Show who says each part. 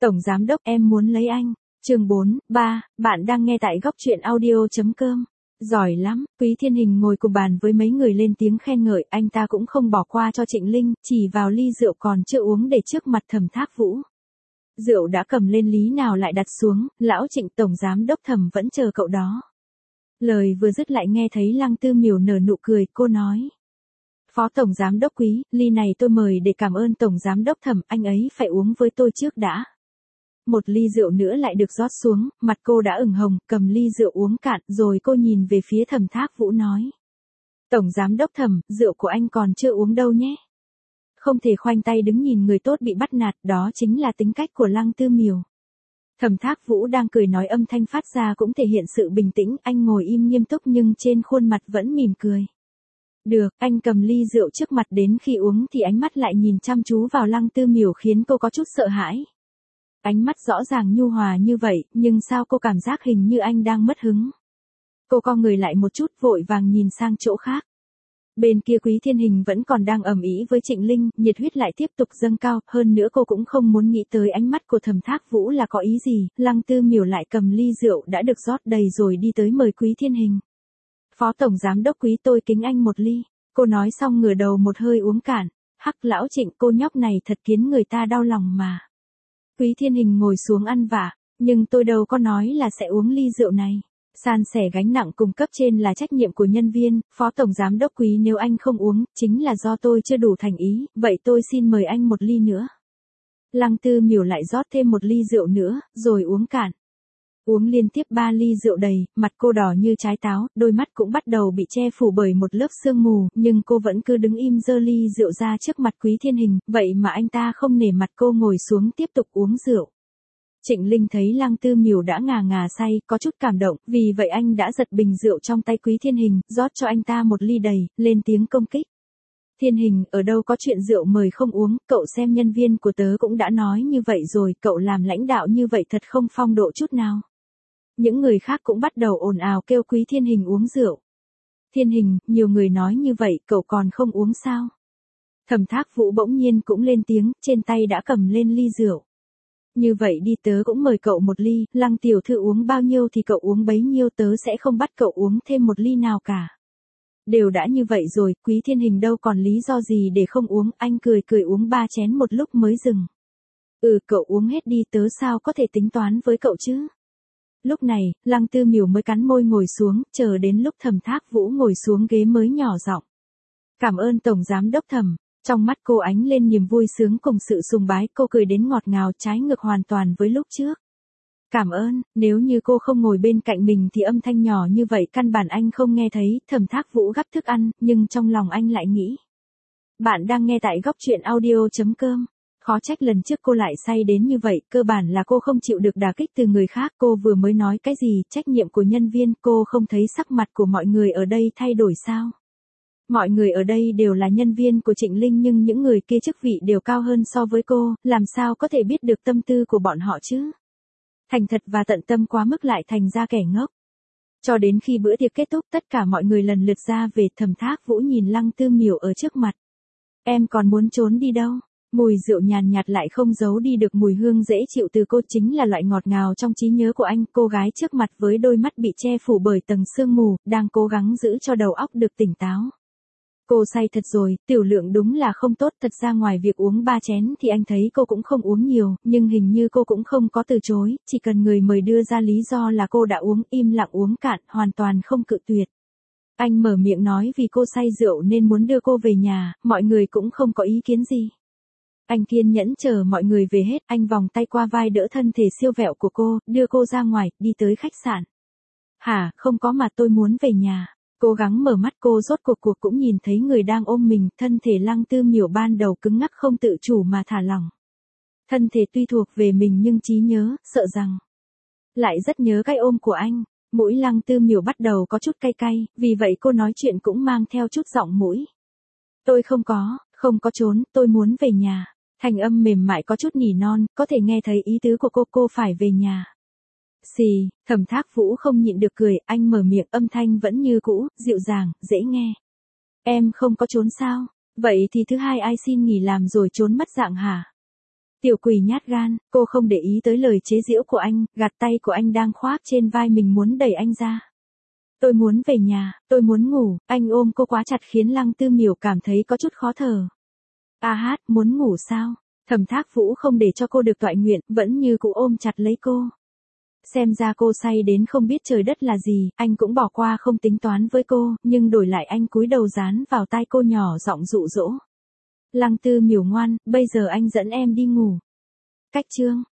Speaker 1: Tổng giám đốc em muốn lấy anh. Chương 4, 3, bạn đang nghe tại góc truyện audio.com. Giỏi lắm, Quý Thiên Hình ngồi cùng bàn với mấy người lên tiếng khen ngợi, anh ta cũng không bỏ qua cho Trịnh Linh, chỉ vào ly rượu còn chưa uống để trước mặt Thẩm Thác Vũ. Rượu đã cầm lên lý nào lại đặt xuống, lão Trịnh tổng giám đốc Thẩm vẫn chờ cậu đó. Lời vừa dứt lại nghe thấy Lăng Tư Miểu nở nụ cười, cô nói. Phó tổng giám đốc Quý, ly này tôi mời để cảm ơn tổng giám đốc Thẩm, anh ấy phải uống với tôi trước đã. Một ly rượu nữa lại được rót xuống, mặt cô đã ửng hồng, cầm ly rượu uống cạn, rồi cô nhìn về phía Thẩm Thác Vũ nói. Tổng giám đốc Thẩm, rượu của anh còn chưa uống đâu nhé. Không thể khoanh tay đứng nhìn người tốt bị bắt nạt, đó chính là tính cách của Lăng Tư Miểu. Thẩm Thác Vũ đang cười nói âm thanh phát ra cũng thể hiện sự bình tĩnh, anh ngồi im nghiêm túc nhưng trên khuôn mặt vẫn mỉm cười. Được, anh cầm ly rượu trước mặt, đến khi uống thì ánh mắt lại nhìn chăm chú vào Lăng Tư Miểu khiến cô có chút sợ hãi. Ánh mắt rõ ràng nhu hòa như vậy, nhưng sao cô cảm giác hình như anh đang mất hứng. Cô co người lại một chút, vội vàng nhìn sang chỗ khác. Bên kia Quý Thiên Hình vẫn còn đang ầm ĩ với Trịnh Linh, nhiệt huyết lại tiếp tục dâng cao, hơn nữa cô cũng không muốn nghĩ tới ánh mắt của Thẩm Thác Vũ là có ý gì. Lăng Tư Miểu lại cầm ly rượu đã được rót đầy rồi đi tới mời Quý Thiên Hình. Phó tổng giám đốc Quý, tôi kính anh một ly. Cô nói xong ngửa đầu một hơi uống cạn. Hắc lão Trịnh, cô nhóc này thật khiến người ta đau lòng mà. Quý Thiên Hình ngồi xuống ăn vả, nhưng tôi đâu có nói là sẽ uống ly rượu này. San sẻ gánh nặng cùng cấp trên là trách nhiệm của nhân viên, phó tổng giám đốc Quý, nếu anh không uống, chính là do tôi chưa đủ thành ý, vậy tôi xin mời anh một ly nữa. Lăng Tư Miểu lại rót thêm một ly rượu nữa, rồi uống cạn. Uống liên tiếp 3 ly rượu đầy, mặt cô đỏ như trái táo, đôi mắt cũng bắt đầu bị che phủ bởi một lớp sương mù, nhưng cô vẫn cứ đứng im giơ ly rượu ra trước mặt Quý Thiên Hình, vậy mà anh ta không nể mặt cô ngồi xuống tiếp tục uống rượu. Trịnh Linh thấy Lăng Tư Miểu đã ngà ngà say, có chút cảm động, vì vậy anh đã giật bình rượu trong tay Quý Thiên Hình, rót cho anh ta một ly đầy, lên tiếng công kích. Thiên Hình, ở đâu có chuyện rượu mời không uống, cậu xem nhân viên của tớ cũng đã nói như vậy rồi, cậu làm lãnh đạo như vậy thật không phong độ chút nào. Những người khác cũng bắt đầu ồn ào kêu Quý Thiên Hình uống rượu. Thiên Hình, nhiều người nói như vậy, cậu còn không uống sao? Thẩm Thác Vũ bỗng nhiên cũng lên tiếng, trên tay đã cầm lên ly rượu. Như vậy đi, tớ cũng mời cậu một ly, Lăng tiểu thư uống bao nhiêu thì cậu uống bấy nhiêu, tớ sẽ không bắt cậu uống thêm một ly nào cả. Đều đã như vậy rồi, Quý Thiên Hình đâu còn lý do gì để không uống, anh cười cười uống 3 chén một lúc mới dừng. Cậu uống hết đi, tớ sao có thể tính toán với cậu chứ? Lúc này, Lăng Tư Miểu mới cắn môi ngồi xuống, chờ đến lúc Thẩm Thác Vũ ngồi xuống ghế mới nhỏ giọng. Cảm ơn tổng giám đốc Thẩm. Trong mắt cô ánh lên niềm vui sướng cùng sự sùng bái, cô cười đến ngọt ngào, trái ngược hoàn toàn với lúc trước. Cảm ơn, nếu như cô không ngồi bên cạnh mình thì âm thanh nhỏ như vậy căn bản anh không nghe thấy. Thẩm Thác Vũ gắp thức ăn, nhưng trong lòng anh lại nghĩ. Bạn đang nghe tại góc truyện audio.com. Khó trách lần trước cô lại say đến như vậy, cơ bản là cô không chịu được đả kích từ người khác, cô vừa mới nói cái gì, trách nhiệm của nhân viên, cô không thấy sắc mặt của mọi người ở đây thay đổi sao? Mọi người ở đây đều là nhân viên của Trịnh Linh nhưng những người kia chức vị đều cao hơn so với cô, làm sao có thể biết được tâm tư của bọn họ chứ? Thành thật và tận tâm quá mức lại thành ra kẻ ngốc. Cho đến khi bữa tiệc kết thúc, tất cả mọi người lần lượt ra về. Thẩm Thác Vũ nhìn Lăng Tư Miểu ở trước mặt. Em còn muốn trốn đi đâu? Mùi rượu nhàn nhạt lại không giấu đi được mùi hương dễ chịu từ cô, chính là loại ngọt ngào trong trí nhớ của anh. Cô gái trước mặt với đôi mắt bị che phủ bởi tầng sương mù, đang cố gắng giữ cho đầu óc được tỉnh táo. Cô say thật rồi, tiểu lượng đúng là không tốt, thật ra ngoài việc uống 3 chén thì anh thấy cô cũng không uống nhiều, nhưng hình như cô cũng không có từ chối, chỉ cần người mời đưa ra lý do là cô đã uống, im lặng uống cạn, hoàn toàn không cự tuyệt. Anh mở miệng nói vì cô say rượu nên muốn đưa cô về nhà, mọi người cũng không có ý kiến gì. Anh kiên nhẫn chờ mọi người về hết, anh vòng tay qua vai đỡ thân thể siêu vẹo của cô, đưa cô ra ngoài, đi tới khách sạn. Hả, không có mà tôi muốn về nhà. Cố gắng mở mắt, cô rốt cuộc cũng nhìn thấy người đang ôm mình, thân thể Lăng Tư Miểu ban đầu cứng ngắc không tự chủ mà thả lỏng. Thân thể tuy thuộc về mình nhưng trí nhớ, sợ rằng lại rất nhớ cái ôm của anh. Mũi Lăng Tư Miểu bắt đầu có chút cay cay, vì vậy cô nói chuyện cũng mang theo chút giọng mũi. Tôi không có trốn, tôi muốn về nhà. Thành âm mềm mại có chút nỉ non, có thể nghe thấy ý tứ của cô phải về nhà. Xì, Thẩm Thác Vũ không nhịn được cười, anh mở miệng, âm thanh vẫn như cũ, dịu dàng, dễ nghe. Em không có trốn sao? Vậy thì thứ hai ai xin nghỉ làm rồi trốn mất dạng hả? Tiểu quỷ nhát gan, cô không để ý tới lời chế giễu của anh, gạt tay của anh đang khoác trên vai mình muốn đẩy anh ra. Tôi muốn về nhà, tôi muốn ngủ, anh ôm cô quá chặt khiến Lăng Tư Miểu cảm thấy có chút khó thở. A hát, muốn ngủ sao? Thẩm Thác Vũ không để cho cô được toại nguyện, vẫn như cũ ôm chặt lấy cô. Xem ra cô say đến không biết trời đất là gì, anh cũng bỏ qua không tính toán với cô, nhưng đổi lại anh cúi đầu dán vào tai cô nhỏ giọng dụ dỗ. Lăng Tư Miểu ngoan, bây giờ anh dẫn em đi ngủ. Cách chương